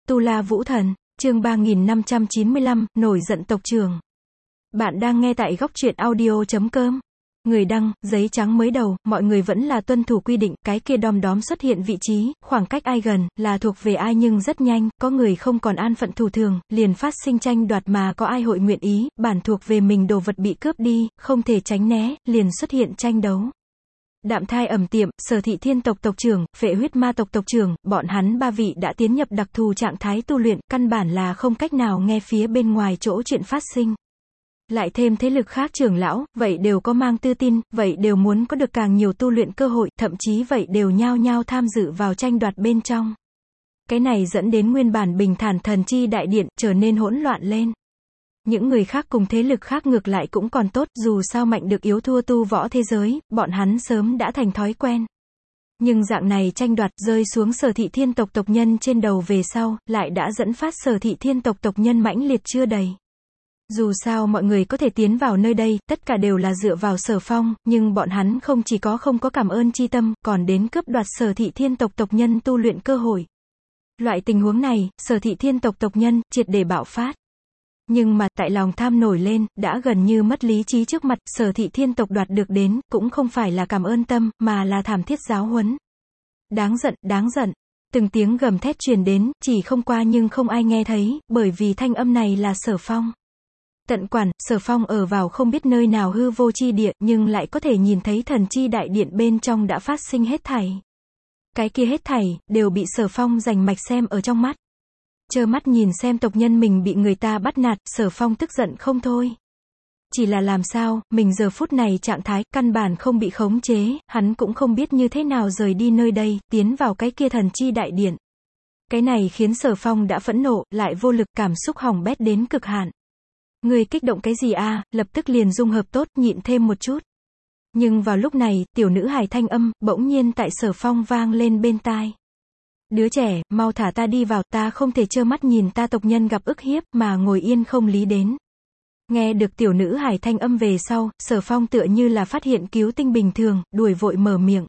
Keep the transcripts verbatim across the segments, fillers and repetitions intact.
Tu La Vũ Thần, chương ba nghìn năm trăm chín mươi lăm, nổi giận tộc trưởng. Bạn đang nghe tại góc truyện audio chấm com. Người đăng, giấy trắng mới đầu, mọi người vẫn là tuân thủ quy định, cái kia đom đóm xuất hiện vị trí, khoảng cách ai gần, là thuộc về ai nhưng rất nhanh, có người không còn an phận thủ thường, liền phát sinh tranh đoạt mà có ai hội nguyện ý, bản thuộc về mình đồ vật bị cướp đi, không thể tránh né, liền xuất hiện tranh đấu. Đạm Thai ẩm tiệm, Sở Thị Thiên tộc tộc trưởng, Phệ Huyết Ma tộc tộc trưởng, bọn hắn ba vị đã tiến nhập đặc thù trạng thái tu luyện, căn bản là không cách nào nghe phía bên ngoài chỗ chuyện phát sinh. Lại thêm thế lực khác trưởng lão, vậy đều có mang tư tin, vậy đều muốn có được càng nhiều tu luyện cơ hội, thậm chí vậy đều nhao nhao tham dự vào tranh đoạt bên trong. Cái này dẫn đến nguyên bản bình thản thần chi đại điện, trở nên hỗn loạn lên. Những người khác cùng thế lực khác ngược lại cũng còn tốt, dù sao mạnh được yếu thua tu võ thế giới, bọn hắn sớm đã thành thói quen. Nhưng dạng này tranh đoạt rơi xuống Sở Thị Thiên tộc tộc nhân trên đầu về sau, lại đã dẫn phát Sở Thị Thiên tộc tộc nhân mãnh liệt chưa đầy. Dù sao mọi người có thể tiến vào nơi đây, tất cả đều là dựa vào Sở Phong, nhưng bọn hắn không chỉ có không có cảm ơn chi tâm, còn đến cướp đoạt Sở Thị Thiên tộc tộc nhân tu luyện cơ hội. Loại tình huống này, Sở Thị Thiên tộc tộc nhân, triệt để bạo phát. Nhưng mà, tại lòng tham nổi lên, đã gần như mất lý trí trước mặt, Sở Thị Thiên tộc đoạt được đến, cũng không phải là cảm ơn tâm, mà là thảm thiết giáo huấn. Đáng giận, đáng giận. Từng tiếng gầm thét truyền đến, chỉ không qua nhưng không ai nghe thấy, bởi vì thanh âm này là Sở Phong. Tận quản, Sở Phong ở vào không biết nơi nào hư vô chi địa, nhưng lại có thể nhìn thấy thần chi đại điện bên trong đã phát sinh hết thảy. Cái kia hết thảy, đều bị Sở Phong rành mạch xem ở trong mắt. Trơ mắt nhìn xem tộc nhân mình bị người ta bắt nạt, Sở Phong tức giận không thôi. Chỉ là làm sao, mình giờ phút này trạng thái, căn bản không bị khống chế, hắn cũng không biết như thế nào rời đi nơi đây, tiến vào cái kia thần chi đại điện. Cái này khiến Sở Phong đã phẫn nộ, lại vô lực, cảm xúc hỏng bét đến cực hạn. Người kích động cái gì a? Lập tức liền dung hợp tốt, nhịn thêm một chút. Nhưng vào lúc này, tiểu nữ hài thanh âm, bỗng nhiên tại Sở Phong vang lên bên tai. Đứa trẻ, mau thả ta đi vào, ta không thể trơ mắt nhìn ta tộc nhân gặp ức hiếp, mà ngồi yên không lý đến. Nghe được tiểu nữ hài thanh âm về sau, Sở Phong tựa như là phát hiện cứu tinh bình thường, đuổi vội mở miệng.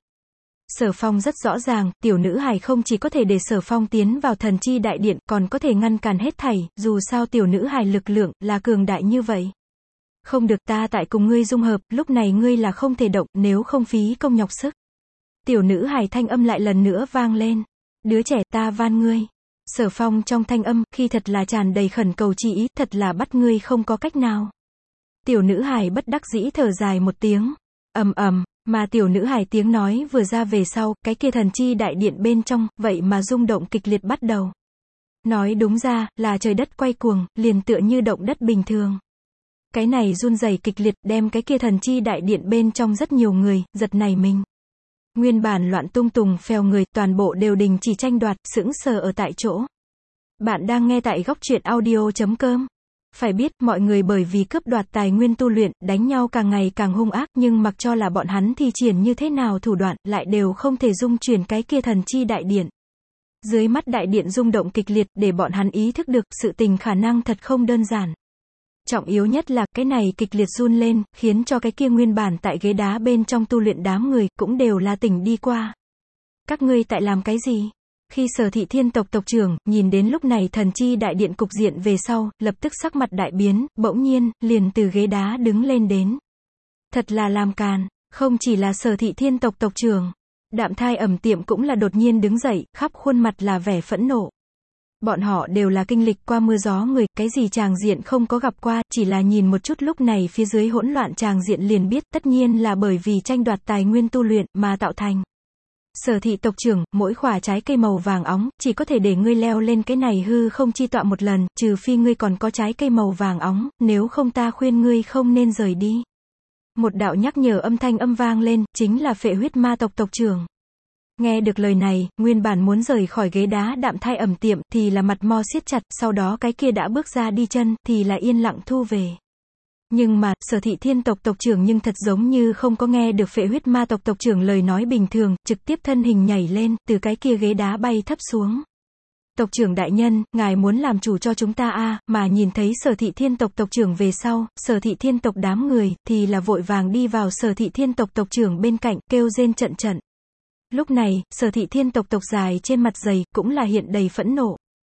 Sở Phong rất rõ ràng, tiểu nữ hài không chỉ có thể để Sở Phong tiến vào thần chi đại điện, còn có thể ngăn cản hết thảy, dù sao tiểu nữ hài lực lượng, là cường đại như vậy. Không được, ta tại cùng ngươi dung hợp, lúc này ngươi là không thể động, nếu không phí công nhọc sức. Tiểu nữ hài thanh âm lại lần nữa vang lên. Đứa trẻ, ta van ngươi. Sở Phong trong thanh âm, khi thật là tràn đầy khẩn cầu chi ý, thật là bắt ngươi không có cách nào. Tiểu nữ hài bất đắc dĩ thở dài một tiếng. Ầm ầm, mà tiểu nữ hài tiếng nói vừa ra về sau, cái kia thần chi đại điện bên trong, vậy mà rung động kịch liệt bắt đầu. Nói đúng ra, là trời đất quay cuồng, liền tựa như động đất bình thường. Cái này run rẩy kịch liệt, đem cái kia thần chi đại điện bên trong rất nhiều người, giật nảy mình. Nguyên bản loạn tung tùng phèo người, toàn bộ đều đình chỉ tranh đoạt, sững sờ ở tại chỗ. Bạn đang nghe tại góc truyện audio chấm com. Phải biết, mọi người bởi vì cướp đoạt tài nguyên tu luyện, đánh nhau càng ngày càng hung ác, nhưng mặc cho là bọn hắn thi triển như thế nào thủ đoạn, lại đều không thể dung chuyển cái kia thần chi đại điện. Dưới mắt đại điện rung động kịch liệt, để bọn hắn ý thức được, sự tình khả năng thật không đơn giản. Trọng yếu nhất là, cái này kịch liệt run lên, khiến cho cái kia nguyên bản tại ghế đá bên trong tu luyện đám người, cũng đều là tỉnh đi qua. Các ngươi tại làm cái gì? Khi Sở Thị Thiên tộc tộc trưởng, nhìn đến lúc này thần chi đại điện cục diện về sau, lập tức sắc mặt đại biến, bỗng nhiên, liền từ ghế đá đứng lên đến. Thật là làm càn, không chỉ là Sở Thị Thiên tộc tộc trưởng. Đạm Thai ẩm tiệm cũng là đột nhiên đứng dậy, khắp khuôn mặt là vẻ phẫn nộ. Bọn họ đều là kinh lịch qua mưa gió người, cái gì tràng diện không có gặp qua, chỉ là nhìn một chút lúc này phía dưới hỗn loạn tràng diện liền biết, tất nhiên là bởi vì tranh đoạt tài nguyên tu luyện, mà tạo thành. Sở Thị tộc trưởng, mỗi khỏa trái cây màu vàng óng, chỉ có thể để ngươi leo lên cái này hư không chi tọa một lần, trừ phi ngươi còn có trái cây màu vàng óng, nếu không ta khuyên ngươi không nên rời đi. Một đạo nhắc nhở âm thanh âm vang lên, chính là Phệ Huyết Ma tộc tộc trưởng. Nghe được lời này, nguyên bản muốn rời khỏi ghế đá Đạm Thai ẩm tiệm, thì là mặt mo siết chặt, sau đó cái kia đã bước ra đi chân, thì là yên lặng thu về. Nhưng mà, Sở Thị Thiên tộc tộc trưởng nhưng thật giống như không có nghe được Phệ Huyết Ma tộc tộc trưởng lời nói bình thường, trực tiếp thân hình nhảy lên, từ cái kia ghế đá bay thấp xuống. Tộc trưởng đại nhân, ngài muốn làm chủ cho chúng ta a? Mà nhìn thấy Sở Thị Thiên tộc tộc trưởng về sau, Sở Thị Thiên tộc đám người, thì là vội vàng đi vào Sở Thị Thiên tộc tộc trưởng bên cạnh, kêu rên trận trận. Lúc này, Sở Thị Thiên tộc tộc dài trên mặt dày, cũng là hiện đầy phẫn nộ.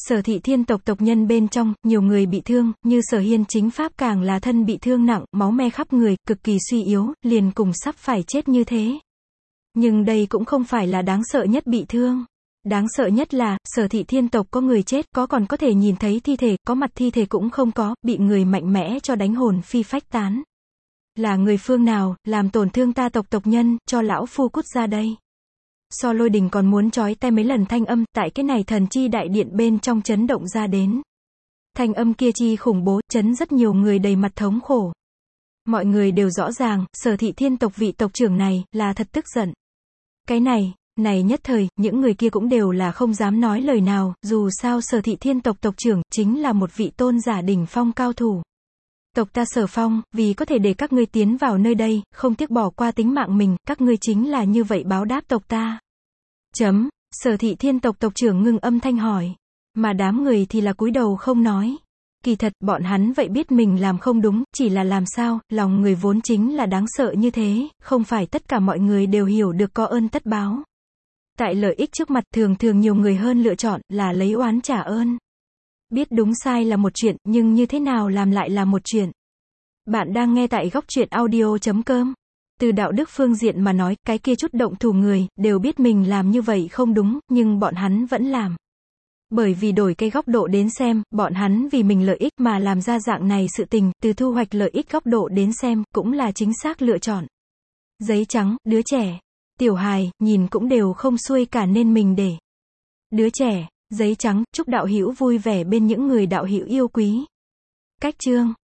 Sở Thị Thiên tộc tộc nhân bên trong, nhiều người bị thương, như Sở Hiên chính pháp càng là thân bị thương nặng, máu me khắp người, cực kỳ suy yếu, liền cùng sắp phải chết như thế. Nhưng đây cũng không phải là đáng sợ nhất bị thương. Đáng sợ nhất là, Sở Thị Thiên tộc có người chết, có còn có thể nhìn thấy thi thể, có mặt thi thể cũng không có, bị người mạnh mẽ cho đánh hồn phi phách tán. Là người phương nào, làm tổn thương ta tộc tộc nhân, cho lão phu cút ra đây. So Lôi Đình còn muốn chói tay mấy lần thanh âm, tại cái này thần chi đại điện bên trong chấn động ra đến. Thanh âm kia chi khủng bố, chấn rất nhiều người đầy mặt thống khổ. Mọi người đều rõ ràng, Sở Thị Thiên tộc vị tộc trưởng này, là thật tức giận. Cái này, này nhất thời, những người kia cũng đều là không dám nói lời nào, dù sao Sở Thị Thiên tộc tộc trưởng, chính là một vị tôn giả đỉnh phong cao thủ. Tộc ta Sở Phong, vì có thể để các ngươi tiến vào nơi đây, không tiếc bỏ qua tính mạng mình, các ngươi chính là như vậy báo đáp tộc ta. Chấm, Sở Thị Thiên tộc tộc trưởng ngưng âm thanh hỏi. Mà đám người thì là cúi đầu không nói. Kỳ thật, bọn hắn vậy biết mình làm không đúng, chỉ là làm sao, lòng người vốn chính là đáng sợ như thế, không phải tất cả mọi người đều hiểu được có ơn tất báo. Tại lợi ích trước mặt thường thường nhiều người hơn lựa chọn là lấy oán trả ơn. Biết đúng sai là một chuyện, nhưng như thế nào làm lại là một chuyện. Bạn đang nghe tại góc truyện audio chấm com. Từ đạo đức phương diện mà nói, cái kia chút động thủ người, đều biết mình làm như vậy không đúng, nhưng bọn hắn vẫn làm. Bởi vì đổi cái góc độ đến xem, bọn hắn vì mình lợi ích mà làm ra dạng này sự tình, từ thu hoạch lợi ích góc độ đến xem, cũng là chính xác lựa chọn. Giấy trắng, đứa trẻ, tiểu hài, nhìn cũng đều không xuôi cả nên mình để. Đứa trẻ, giấy trắng, chúc đạo hữu vui vẻ bên những người đạo hữu yêu quý. Cách chương